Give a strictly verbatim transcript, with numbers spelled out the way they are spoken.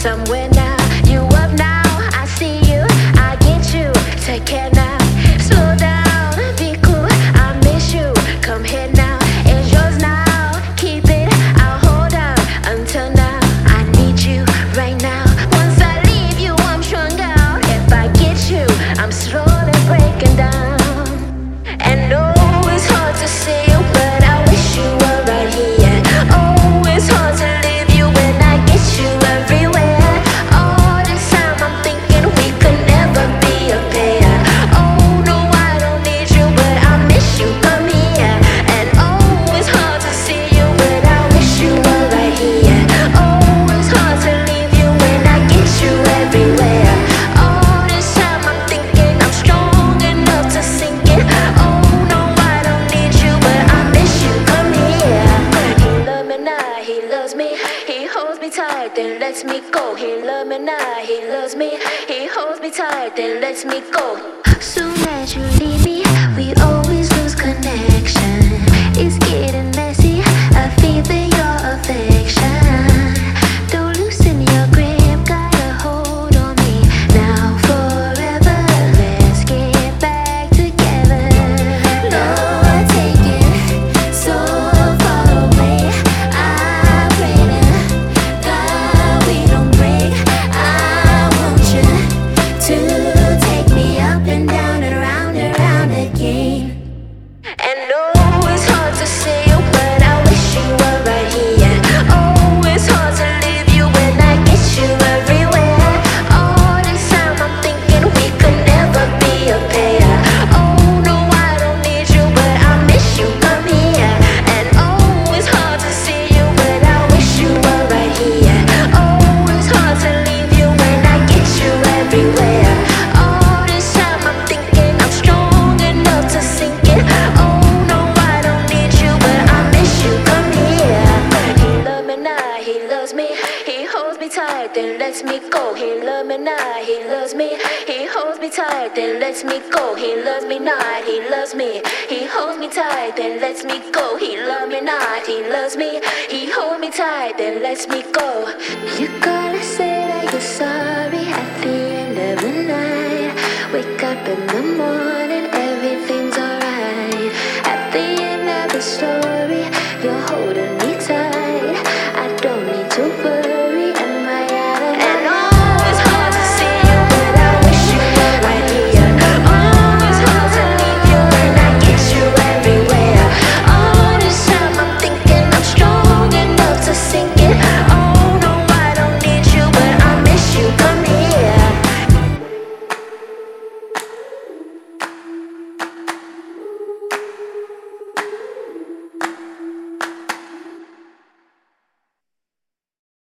somewhere now. You up now, I see you, I get you. Take care now, slow down, be cool. I miss you, come here now. It's yours now, keep it. I'll hold on until now. I need you right now. Once I leave you, I'm strung out. If I get you, I'm slowly breaking down. And no, it's hard to see you, but I wish you were right here. Oh, it's hard to leave you when I get you everywhere. All this time I'm thinking we could never be a pair. Oh no, I don't need you, but I miss you, come here. And oh, it's hard to see you, but I wish you were right here. Oh, it's hard to leave you when I get you everywhere. All this time I'm thinking I'm strong enough to sink it. Oh no, I don't need you, but I miss you, come here. He love me now, he loves me. He holds me tight, then lets me go. He love me now, he loves me. He holds me tight, then lets me go. Soon as you leave me, we always lose connection. It's getting messy, I feel for your affection. Don't loosen your grip, got a hold on me. Now forever, let's get back together. Lord, take it so far away. I pray to God we don't break. I want you to take me up and down and around and around again. And no, it's hard to see you, but I wish you were right here. Oh, it's hard to leave you when I get you everywhere. All this time I'm thinking we could never be a pair. Oh no, I don't need you, but I miss you, come here. And oh, it's hard to see you, but I wish you were right here. Oh, it's hard to leave you when I get you everywhere. All this time I'm thinking I'm strong enough to sink it. Oh no, I don't need you, but I miss you, come here. He love me now, he loves me. He holds me tight, then lets me go. He love me now, he loves me. He holds me tight, then lets me go. He loves me not, he loves me. He holds me tight, then lets me go. He love me not, he loves me. He holds me tight, then lets me go. You gotta say that you're sorry at the end of the night. Wake up in the morning.